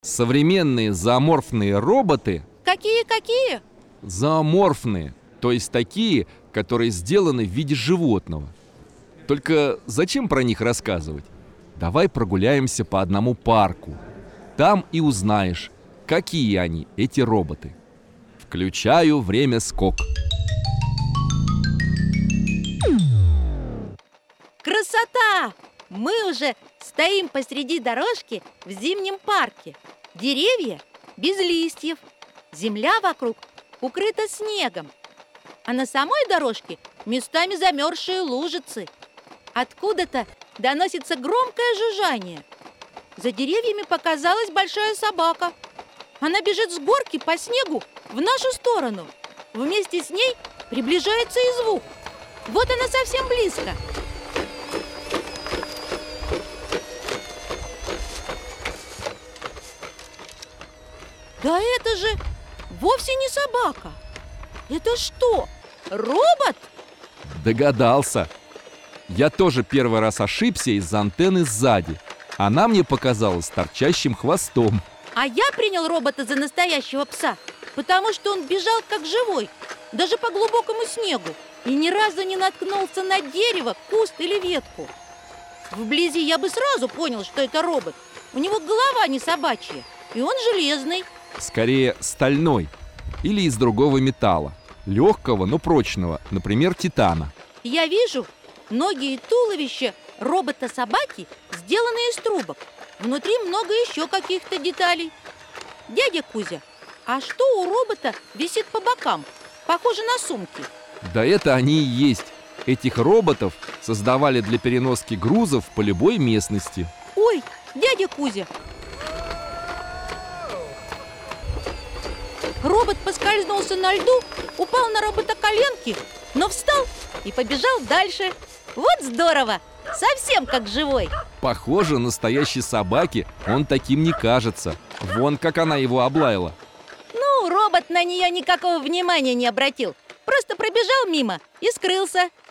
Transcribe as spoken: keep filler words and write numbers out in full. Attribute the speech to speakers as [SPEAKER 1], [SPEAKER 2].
[SPEAKER 1] Современные зооморфные роботы
[SPEAKER 2] Какие-какие?
[SPEAKER 1] зооморфные, то есть такие, которые сделаны в виде животного. Только зачем про них рассказывать? Давай прогуляемся по одному парку. Там и узнаешь, какие они, эти роботы. Включаю время скок.
[SPEAKER 2] Красота! Мы уже стоим посреди дорожки в зимнем парке. Деревья без листьев. Земля вокруг укрыта снегом. А на самой дорожке местами замерзшие лужицы. Откуда-то доносится громкое жужжание. За деревьями показалась большая собака. Она бежит с горки по снегу в нашу сторону. Вместе с ней приближается и звук. Вот она совсем близко. Да это же вовсе не собака. Это что, робот?
[SPEAKER 1] Догадался. Я тоже первый раз ошибся из-за антенны сзади. Она мне показалась торчащим хвостом.
[SPEAKER 2] А я принял робота за настоящего пса, потому что он бежал как живой, даже по глубокому снегу, и ни разу не наткнулся на дерево, куст или ветку. Вблизи я бы сразу понял, что это робот. У него голова не собачья, и он железный.
[SPEAKER 1] Скорее, стальной или из другого металла. Легкого, но прочного, например, титана.
[SPEAKER 2] Я вижу, ноги и туловище робота-собаки сделаны из трубок. Внутри много еще каких-то деталей. Дядя Кузя, а что у робота висит по бокам? Похоже на сумки.
[SPEAKER 1] Да это они и есть. Этих роботов создавали для переноски грузов по любой местности.
[SPEAKER 2] Ой, дядя Кузя! Робот поскользнулся на льду, упал на робота коленки, но встал и побежал дальше. Вот здорово! Совсем как живой.
[SPEAKER 1] Похоже, настоящей собаке он таким не кажется. Вон как она его облаяла.
[SPEAKER 2] Ну, робот на нее никакого внимания не обратил. Просто пробежал мимо и скрылся.